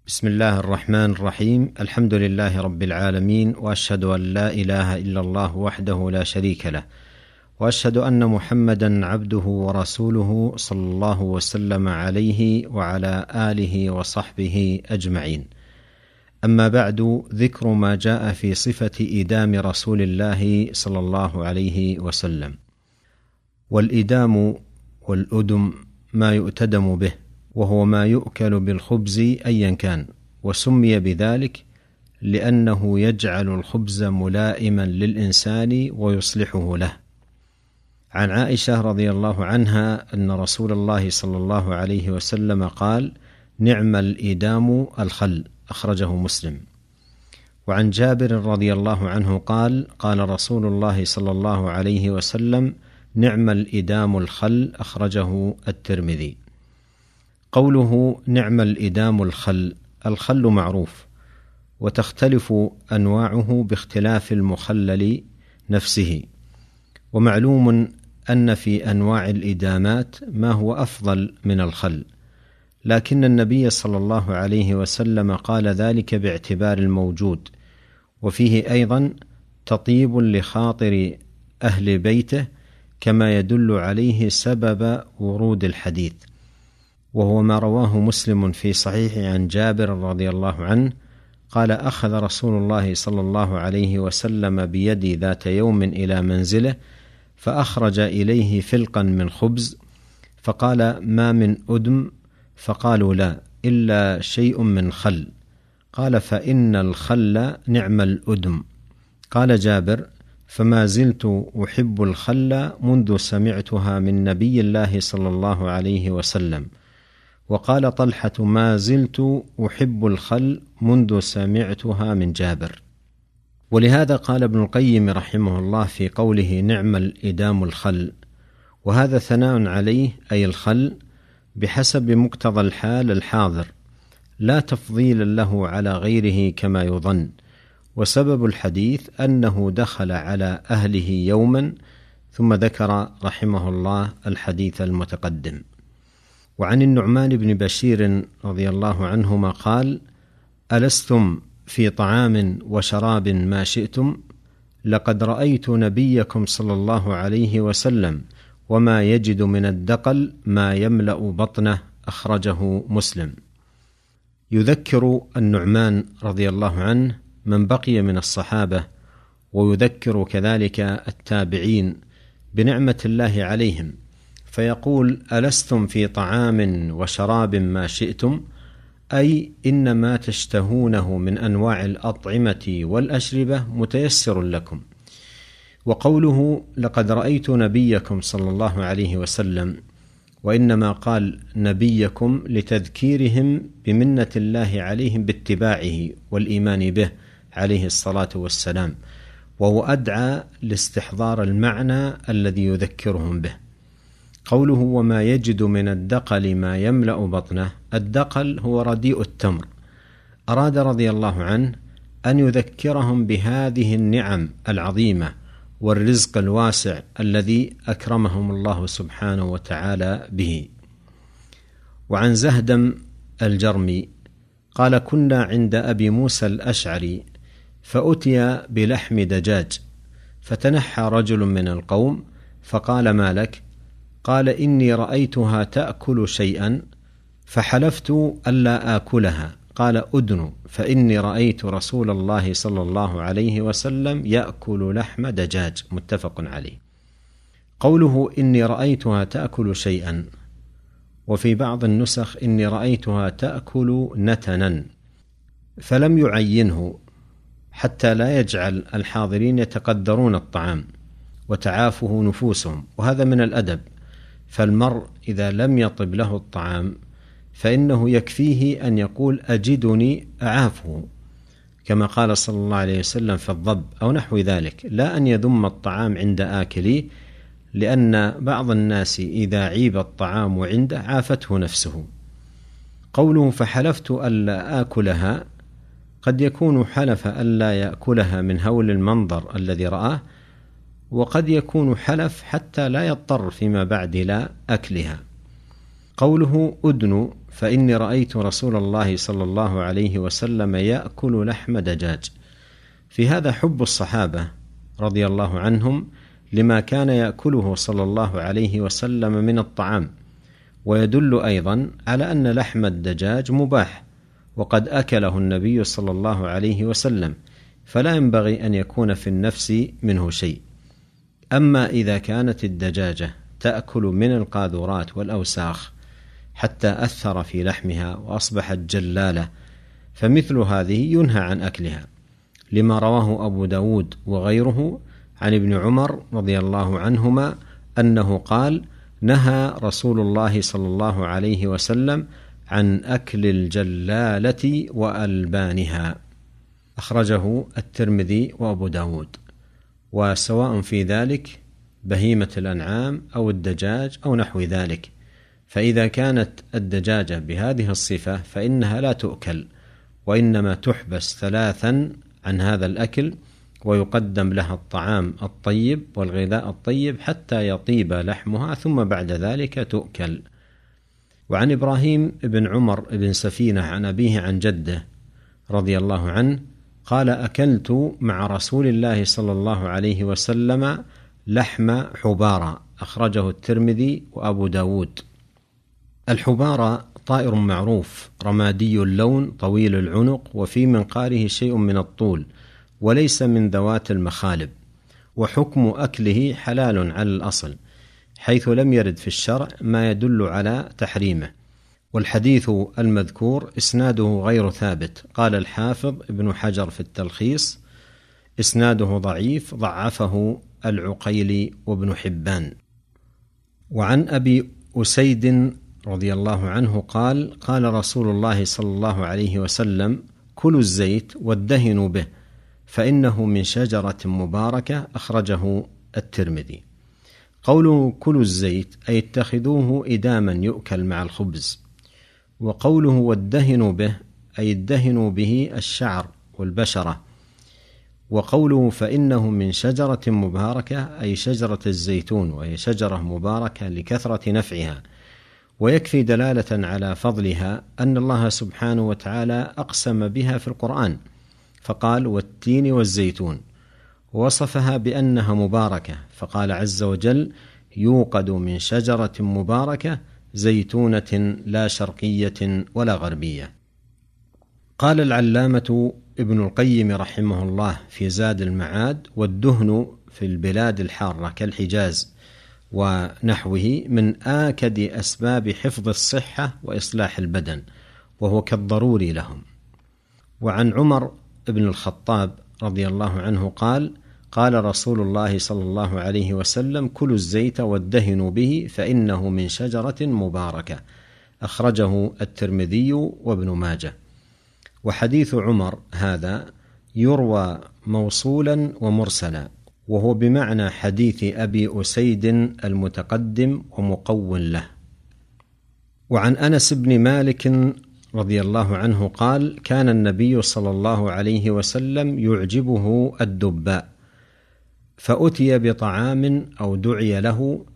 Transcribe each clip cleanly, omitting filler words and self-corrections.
بسم الله الرحمن الرحيم. الحمد لله رب العالمين، وأشهد أن لا إله إلا الله وحده لا شريك له، وأشهد أن محمدا عبده ورسوله صلى الله وسلم عليه وعلى آله وصحبه أجمعين. أما بعد، ذكر ما جاء في صفة إيدام رسول الله صلى الله عليه وسلم. والإيدام والأدم ما يؤتدم به، وهو ما يؤكل بالخبز أيا كان، وسمي بذلك لأنه يجعل الخبز ملائما للإنسان ويصلحه له. عن عائشة رضي الله عنها أن رسول الله صلى الله عليه وسلم قال: نعم الإيدام الخل، أخرجه مسلم. وعن جابر رضي الله عنه قال: قال رسول الله صلى الله عليه وسلم: نعم الإيدام الخل، أخرجه الترمذي. قوله نعم الإيدام الخل، الخل معروف، وتختلف أنواعه باختلاف المخلل نفسه، ومعلوم أن في أنواع الإدامات ما هو أفضل من الخل، لكن النبي صلى الله عليه وسلم قال ذلك باعتبار الموجود، وفيه أيضا تطيب لخاطر أهل بيته، كما يدل عليه سبب ورود الحديث، وهو ما رواه مسلم في صحيحه عن جابر رضي الله عنه قال: أخذ رسول الله صلى الله عليه وسلم بيدي ذات يوم إلى منزله، فأخرج إليه فلقا من خبز، فقال: ما من أدم؟ فقالوا: لا، إلا شيء من خل. قال: فإن الخل نعم الأدم. قال جابر: فما زلت أحب الخل منذ سمعتها من نبي الله صلى الله عليه وسلم. وقال طلحة: ما زلت أحب الخل منذ سمعتها من جابر. ولهذا قال ابن القيم رحمه الله في قوله نعم الإيدام الخل، وهذا ثناء عليه، أي الخل، بحسب مقتضى الحال الحاضر، لا تفضيلا له على غيره كما يظن. وسبب الحديث أنه دخل على أهله يوما، ثم ذكر رحمه الله الحديث المتقدم. وعن النعمان بن بشير رضي الله عنهما قال: ألستم في طعام وشراب ما شئتم؟ لقد رأيت نبيكم صلى الله عليه وسلم وما يجد من الدقل ما يملأ بطنه، أخرجه مسلم. يذكر النعمان رضي الله عنه من بقي من الصحابة، ويذكر كذلك التابعين بنعمة الله عليهم، فيقول: ألستم في طعام وشراب ما شئتم؟ أي إن ما تشتهونه من أنواع الأطعمة والأشربة متيسر لكم. وقوله لقد رأيت نبيكم صلى الله عليه وسلم، وإنما قال نبيكم لتذكيرهم بمنة الله عليهم باتباعه والإيمان به عليه الصلاة والسلام، وهو أدعى لاستحضار المعنى الذي يذكرهم به. قوله وما يجد من الدقل ما يملأ بطنه، الدقل هو رديء التمر. أراد رضي الله عنه أن يذكرهم بهذه النعم العظيمة والرزق الواسع الذي أكرمهم الله سبحانه وتعالى به. وعن زهدم الجرمي قال: كنا عند أبي موسى الأشعري، فأتي بلحم دجاج، فتنحى رجل من القوم فقال: ما لك؟ قال: إني رأيتها تأكل شيئا فحلفت ألا آكلها. قال: أدن، فإني رأيت رسول الله صلى الله عليه وسلم يأكل لحم دجاج، متفق عليه. قوله إني رأيتها تأكل شيئا، وفي بعض النسخ إني رأيتها تأكل نتنا، فلم يعينه حتى لا يجعل الحاضرين يتقدرون الطعام وتعافه نفوسهم، وهذا من الأدب. فالمرء إذا لم يطب له الطعام فإنه يكفيه أن يقول أجدني أعافه، كما قال صلى الله عليه وسلم في الضب أو نحو ذلك، لا أن يذم الطعام عند آكله، لأن بعض الناس إذا عيب الطعام عنده عافته نفسه. قوله فحلفت ألا آكلها، قد يكون حلف ألا يأكلها من هول المنظر الذي رآه، وقد يكون حلف حتى لا يضطر فيما بعد إلى أكلها. قوله أدن فإني رأيت رسول الله صلى الله عليه وسلم يأكل لحم دجاج، في هذا حب الصحابة رضي الله عنهم لما كان يأكله صلى الله عليه وسلم من الطعام، ويدل أيضا على أن لحم الدجاج مباح وقد أكله النبي صلى الله عليه وسلم، فلا ينبغي أن يكون في النفس منه شيء. أما إذا كانت الدجاجة تأكل من القاذورات والأوساخ حتى أثر في لحمها وأصبحت جلالة، فمثل هذه ينهى عن أكلها، لما رواه أبو داود وغيره عن ابن عمر رضي الله عنهما أنه قال: نهى رسول الله صلى الله عليه وسلم عن أكل الجلالة وألبانها. أخرجه الترمذي وأبو داود. وسواء في ذلك بهيمة الأنعام أو الدجاج أو نحو ذلك، فإذا كانت الدجاجة بهذه الصفة فإنها لا تؤكل، وإنما تحبس 3 عن هذا الأكل، ويقدم لها الطعام الطيب والغذاء الطيب حتى يطيب لحمها، ثم بعد ذلك تؤكل. وعن إبراهيم بن عمر بن سفينة عن أبيه عن جده رضي الله عنه قال: أكلت مع رسول الله صلى الله عليه وسلم لحم حبارى، أخرجه الترمذي وأبو داود. الحبارى طائر معروف رمادي اللون طويل العنق، وفي منقاره شيء من الطول، وليس من ذوات المخالب، وحكم أكله حلال على الأصل، حيث لم يرد في الشرع ما يدل على تحريمه. والحديث المذكور إسناده غير ثابت. قال الحافظ ابن حجر في التلخيص: إسناده ضعيف، ضعفه العقيلي وابن حبان. وعن أبي أسيد رضي الله عنه قال: قال رسول الله صلى الله عليه وسلم: كلوا الزيت وادهنوا به فإنه من شجرة مباركة، أخرجه الترمذي. قوله كلوا الزيت أي اتخذوه إداما يؤكل مع الخبز، وقوله وادهنوا به أي ادهنوا به الشعر والبشرة، وقوله فإنه من شجرة مباركة أي شجرة الزيتون، وهي شجرة مباركة لكثرة نفعها. ويكفي دلالة على فضلها أن الله سبحانه وتعالى أقسم بها في القرآن، فقال: والتين والزيتون، ووصفها بأنها مباركة، فقال عز وجل: يوقد من شجرة مباركة زيتونة لا شرقية ولا غربية. قال العلامة ابن القيم رحمه الله في زاد المعاد: والدهن في البلاد الحارة كالحجاز ونحوه من آكد أسباب حفظ الصحة وإصلاح البدن، وهو كالضروري لهم. وعن عمر بن الخطاب رضي الله عنه قال: قال رسول الله صلى الله عليه وسلم: كلوا الزيت وادهنوا به فإنه من شجرة مباركة، أخرجه الترمذي وابن ماجه. وحديث عمر هذا يروى موصولا ومرسلا، وهو بمعنى حديث أبي أسيد المتقدم ومقو له. وعن أنس بن مالك رضي الله عنه قال: كان النبي صلى الله عليه وسلم يعجبه الدباء، فأتي بطعام أو دعي له،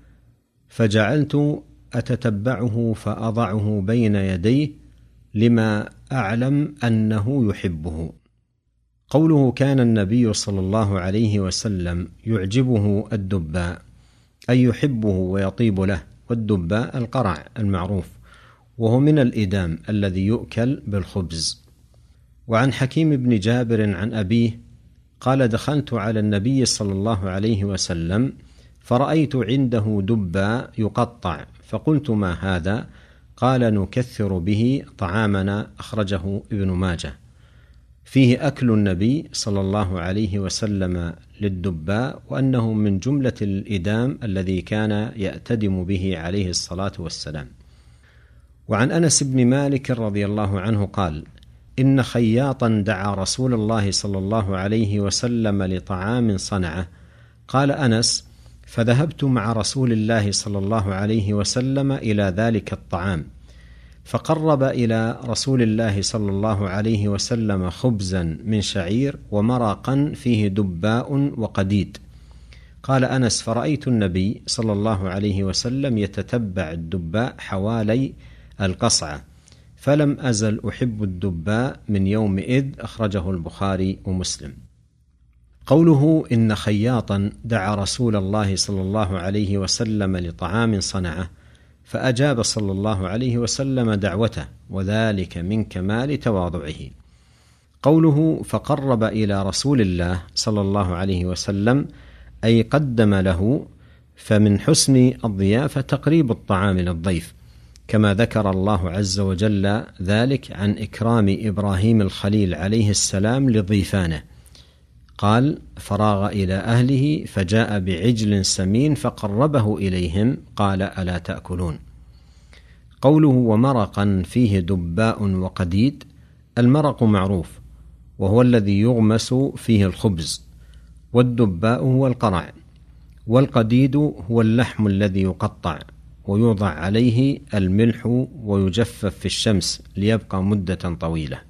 فجعلت أتتبعه فأضعه بين يديه لما أعلم أنه يحبه. قوله كان النبي صلى الله عليه وسلم يعجبه الدباء أي يحبه ويطيب له، والدباء القرع المعروف، وهو من الإدام الذي يؤكل بالخبز. وعن حكيم بن جابر عن أبيه قال: دخلت على النبي صلى الله عليه وسلم فرأيت عنده دباء يقطع، فقلت: ما هذا؟ قال: نكثر به طعامنا، أخرجه ابن ماجه. فيه أكل النبي صلى الله عليه وسلم للدباء، وأنه من جملة الإدام الذي كان يأتدم به عليه الصلاة والسلام. وعن أنس بن مالك رضي الله عنه قال: إن خياطا دعا رسول الله صلى الله عليه وسلم لطعام صنعه. قال أنس: فذهبت مع رسول الله صلى الله عليه وسلم إلى ذلك الطعام، فقرب إلى رسول الله صلى الله عليه وسلم خبزا من شعير ومرقا فيه دباء وقديد. قال أنس: فرأيت النبي صلى الله عليه وسلم يتتبع الدباء حوالي القصعة، فلم أزل أحب الدباء من يومئذ. أخرجه البخاري ومسلم. قوله: إن خياطا دعا رسول الله صلى الله عليه وسلم لطعام صنعه، فأجاب صلى الله عليه وسلم دعوته، وذلك من كمال تواضعه. قوله: فقرب إلى رسول الله صلى الله عليه وسلم، أي قدم له، فمن حسن الضيافة تقريب الطعام للضيف، كما ذكر الله عز وجل ذلك عن إكرام إبراهيم الخليل عليه السلام لضيفانه. قال: فراغ إلى أهله فجاء بعجل سمين فقربه إليهم، قال: ألا تأكلون. قوله: ومرقا فيه دباء وقديد. المرق معروف، وهو الذي يغمس فيه الخبز، والدباء هو القرع، والقديد هو اللحم الذي يقطع ويوضع عليه الملح ويجفف في الشمس ليبقى مدة طويلة.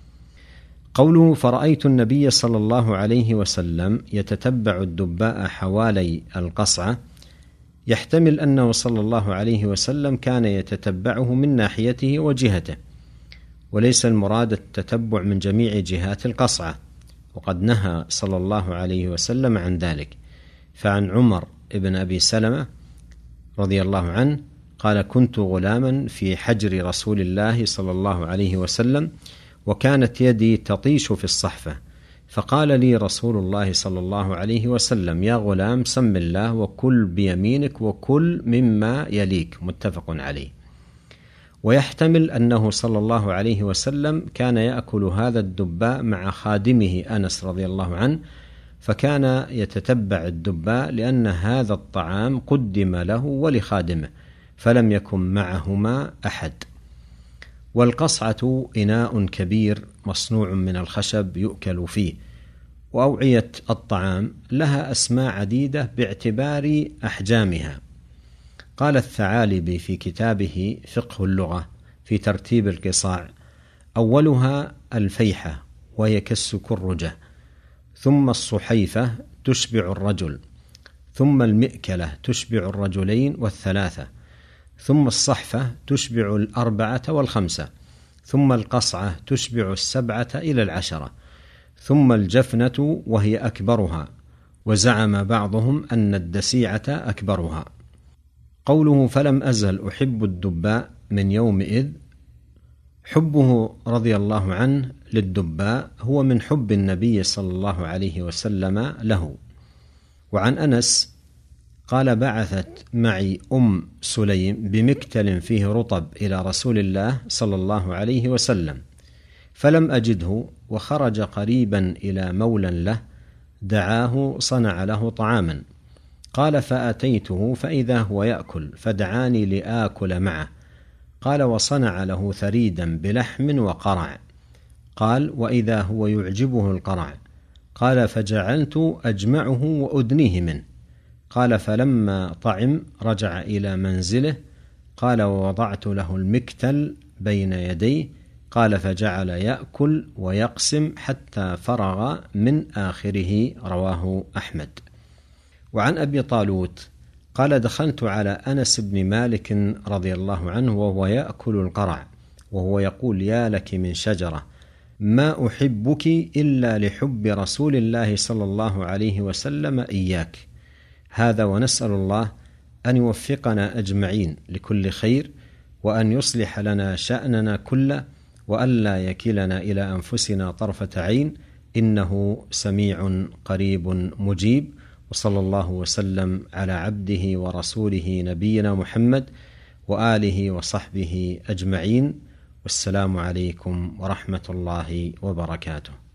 قوله: فرأيت النبي صلى الله عليه وسلم يتتبع الدباء حوالي القصعة، يحتمل أنه صلى الله عليه وسلم كان يتتبعه من ناحيته وجهته، وليس المراد التتبع من جميع جهات القصعة، وقد نهى صلى الله عليه وسلم عن ذلك. فعن عمر بن أبي سلمة رضي الله عنه قال: كنت غلاما في حجر رسول الله صلى الله عليه وسلم، وكانت يدي تطيش في الصحفة، فقال لي رسول الله صلى الله عليه وسلم: يا غلام، سم الله وكل بيمينك وكل مما يليك. متفق عليه. ويحتمل أنه صلى الله عليه وسلم كان يأكل هذا الدباء مع خادمه أنس رضي الله عنه، فكان يتتبع الدباء لأن هذا الطعام قدم له ولخادمه، فلم يكن معهما أحد. والقصعة إناء كبير مصنوع من الخشب يؤكل فيه، وأوعية الطعام لها أسماء عديدة باعتبار أحجامها. قال الثعالبي في كتابه فقه اللغة في ترتيب القصاع: أولها الفيحة وهي كالسكرجة، ثم الصحيفة تشبع الرجل، ثم المئكلة تشبع الرجلين والثلاثة، ثم الصحفة تشبع 4 و5، ثم القصعة تشبع 7 إلى 10، ثم الجفنة وهي أكبرها، وزعم بعضهم أن الدسيعة أكبرها. قوله: فلم أزل أحب الدباء من يومئذ، حبه رضي الله عنه للدباء هو من حب النبي صلى الله عليه وسلم له. وعن أنس قال: بعثت معي سليم بمكتل فيه رطب إلى رسول الله صلى الله عليه وسلم، فلم أجده، وخرج قريبا إلى مولى له دعاه صنع له طعاما. قال: فأتيته فإذا هو يأكل، فدعاني لآكل معه. قال: وصنع له ثريدا بلحم وقرع. قال: وإذا هو يعجبه القرع. قال: فجعلت أجمعه وأدنيه منه. قال: فلما طعم رجع إلى منزله. قال: ووضعت له المكتل بين يديه. قال: فجعل يأكل ويقسم حتى فرغ من آخره. رواه أحمد. وعن أبي طالوت قال: دخلت على أنس بن مالك رضي الله عنه وهو يأكل القرع، وهو يقول: يا لك من شجرة، ما أحبك إلا لحب رسول الله صلى الله عليه وسلم إياك. هذا، ونسأل الله أن يوفقنا أجمعين لكل خير، وأن يصلح لنا شأننا كله، وأن لا يكلنا إلى أنفسنا طرفة عين، إنه سميع قريب مجيب. وصلى الله وسلم على عبده ورسوله نبينا محمد وآله وصحبه أجمعين، والسلام عليكم ورحمة الله وبركاته.